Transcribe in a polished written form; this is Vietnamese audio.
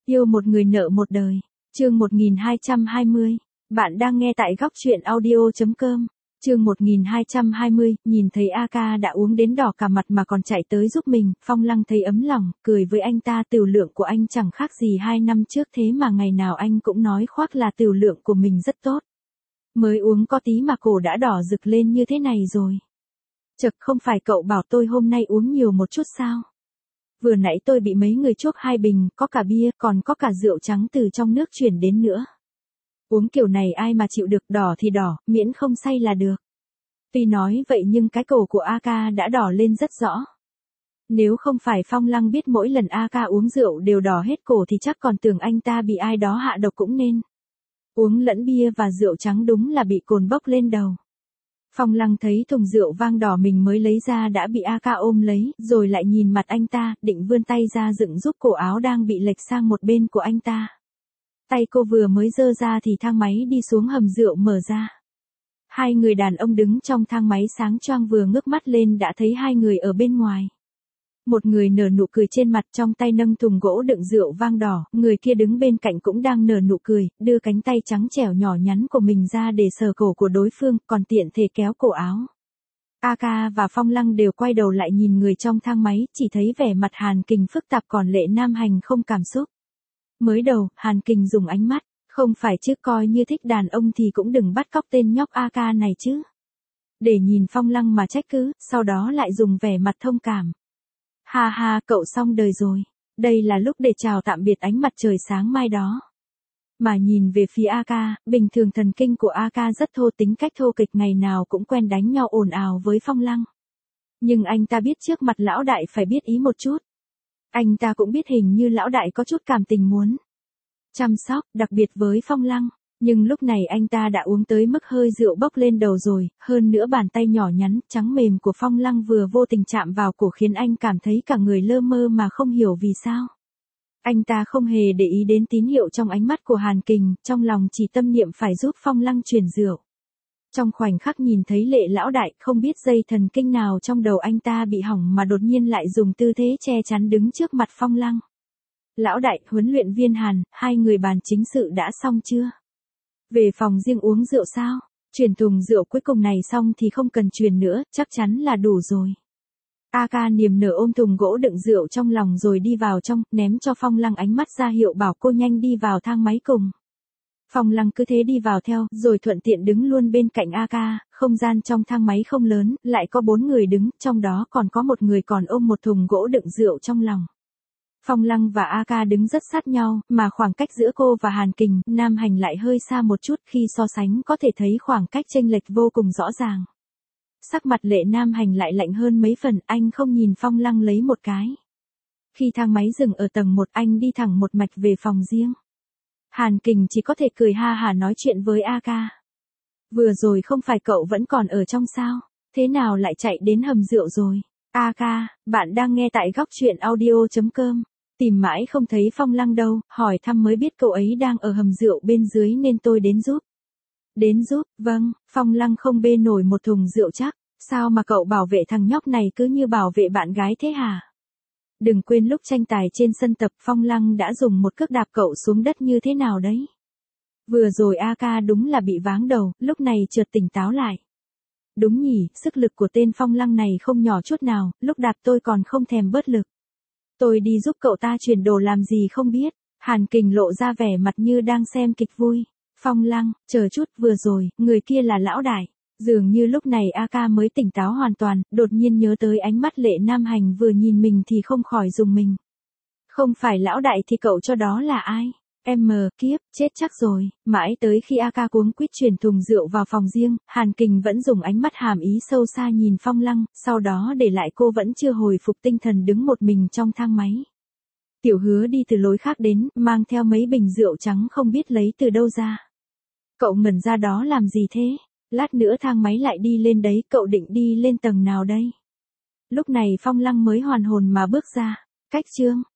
Yêu một người nợ một đời. Chương 1220. Bạn đang nghe tại góc truyện audio.com. Chương 1220, nhìn thấy A-ca đã uống đến đỏ cả mặt mà còn chạy tới giúp mình, Phong Lăng thấy ấm lòng, cười với anh ta. Tửu lượng của anh chẳng khác gì 2 năm trước, thế mà ngày nào anh cũng nói khoác là tửu lượng của mình rất tốt. Mới uống có tí mà cổ đã đỏ rực lên như thế này rồi. Chật, không phải cậu bảo tôi hôm nay uống nhiều một chút sao? Vừa nãy tôi bị mấy người chuốc 2 bình, có cả bia, còn có cả rượu trắng từ trong nước chuyển đến nữa. Uống kiểu này ai mà chịu được, đỏ thì đỏ, miễn không say là được. Tuy nói vậy nhưng cái cổ của A-ca đã đỏ lên rất rõ. Nếu không phải Phong Lăng biết mỗi lần A-ca uống rượu đều đỏ hết cổ thì chắc còn tưởng anh ta bị ai đó hạ độc cũng nên. Uống lẫn bia và rượu trắng đúng là bị cồn bốc lên đầu. Phong Lăng thấy thùng rượu vang đỏ mình mới lấy ra đã bị A-ca ôm lấy, rồi lại nhìn mặt anh ta, định vươn tay ra dựng giúp cổ áo đang bị lệch sang một bên của anh ta. Tay cô vừa mới giơ ra thì thang máy đi xuống hầm rượu mở ra. 2 người đàn ông đứng trong thang máy sáng choang vừa ngước mắt lên đã thấy 2 người ở bên ngoài. Một người nở nụ cười trên mặt, trong tay nâng thùng gỗ đựng rượu vang đỏ, người kia đứng bên cạnh cũng đang nở nụ cười, đưa cánh tay trắng trẻo nhỏ nhắn của mình ra để sờ cổ của đối phương, còn tiện thể kéo cổ áo. A-ca và Phong Lăng đều quay đầu lại nhìn người trong thang máy, chỉ thấy vẻ mặt Hàn Kình phức tạp còn Lệ Nam Hành không cảm xúc. Mới đầu, Hàn Kình dùng ánh mắt, không phải chứ, coi như thích đàn ông thì cũng đừng bắt cóc tên nhóc A-ca này chứ. Để nhìn Phong Lăng mà trách cứ, sau đó lại dùng vẻ mặt thông cảm. Ha ha, cậu xong đời rồi. Đây là lúc để chào tạm biệt ánh mặt trời sáng mai đó. Mà nhìn về phía A-ca, bình thường thần kinh của A-ca rất thô, tính cách thô kịch, ngày nào cũng quen đánh nhau ồn ào với Phong Lăng. Nhưng anh ta biết trước mặt lão đại phải biết ý một chút. Anh ta cũng biết hình như lão đại có chút cảm tình muốn chăm sóc, đặc biệt với Phong Lăng. Nhưng lúc này anh ta đã uống tới mức hơi rượu bốc lên đầu rồi, hơn nữa bàn tay nhỏ nhắn, trắng mềm của Phong Lăng vừa vô tình chạm vào cổ khiến anh cảm thấy cả người lơ mơ mà không hiểu vì sao. Anh ta không hề để ý đến tín hiệu trong ánh mắt của Hàn Kình, trong lòng chỉ tâm niệm phải giúp Phong Lăng chuyển rượu. Trong khoảnh khắc nhìn thấy Lệ lão đại, không biết dây thần kinh nào trong đầu anh ta bị hỏng mà đột nhiên lại dùng tư thế che chắn đứng trước mặt Phong Lăng. Lão đại, huấn luyện viên Hàn, 2 người bàn chính sự đã xong chưa? Về phòng riêng uống rượu sao? Chuyển thùng rượu cuối cùng này xong thì không cần chuyển nữa, chắc chắn là đủ rồi. A-ca niềm nở ôm thùng gỗ đựng rượu trong lòng rồi đi vào trong, ném cho Phong Lăng ánh mắt ra hiệu bảo cô nhanh đi vào thang máy cùng. Phong Lăng cứ thế đi vào theo, rồi thuận tiện đứng luôn bên cạnh A-ca. Không gian trong thang máy không lớn, lại có 4 người đứng, trong đó còn có một người còn ôm một thùng gỗ đựng rượu trong lòng. Phong Lăng và A-ca đứng rất sát nhau, mà khoảng cách giữa cô và Hàn Kình, Nam Hành lại hơi xa một chút, khi so sánh có thể thấy khoảng cách chênh lệch vô cùng rõ ràng. Sắc mặt Lệ Nam Hành lại lạnh hơn mấy phần, anh không nhìn Phong Lăng lấy một cái. Khi thang máy dừng ở tầng 1, anh đi thẳng một mạch về phòng riêng. Hàn Kình chỉ có thể cười ha hả nói chuyện với A-ca. Vừa rồi không phải cậu vẫn còn ở trong sao? Thế nào lại chạy đến hầm rượu rồi? A-ca, bạn đang nghe tại góc truyện audio.com. Tìm mãi không thấy Phong Lăng đâu, hỏi thăm mới biết cậu ấy đang ở hầm rượu bên dưới nên tôi đến giúp. Đến giúp, vâng, Phong Lăng không bê nổi một thùng rượu chắc. Sao mà cậu bảo vệ thằng nhóc này cứ như bảo vệ bạn gái thế hả? Đừng quên lúc tranh tài trên sân tập Phong Lăng đã dùng một cước đạp cậu xuống đất như thế nào đấy. Vừa rồi A-ca đúng là bị váng đầu, lúc này chợt tỉnh táo lại. Đúng nhỉ, sức lực của tên Phong Lăng này không nhỏ chút nào, lúc đạp tôi còn không thèm bớt lực. Tôi đi giúp cậu ta chuyển đồ làm gì không biết. Hàn Kình lộ ra vẻ mặt như đang xem kịch vui. Phong Lăng, chờ chút, vừa rồi, người kia là lão đại. Dường như lúc này A-ca mới tỉnh táo hoàn toàn, đột nhiên nhớ tới ánh mắt Lệ Nam Hành vừa nhìn mình thì không khỏi rùng mình. Không phải lão đại thì cậu cho đó là ai? Kiếp, chết chắc rồi. Mãi tới khi A-ca cuống quýt chuyển thùng rượu vào phòng riêng, Hàn Kình vẫn dùng ánh mắt hàm ý sâu xa nhìn Phong Lăng, sau đó để lại cô vẫn chưa hồi phục tinh thần đứng một mình trong thang máy. Tiểu Hứa đi từ lối khác đến, mang theo mấy bình rượu trắng không biết lấy từ đâu ra. Cậu ngẩn ra đó làm gì thế? Lát nữa thang máy lại đi lên đấy, cậu định đi lên tầng nào đây? Lúc này Phong Lăng mới hoàn hồn mà bước ra. Cách chương,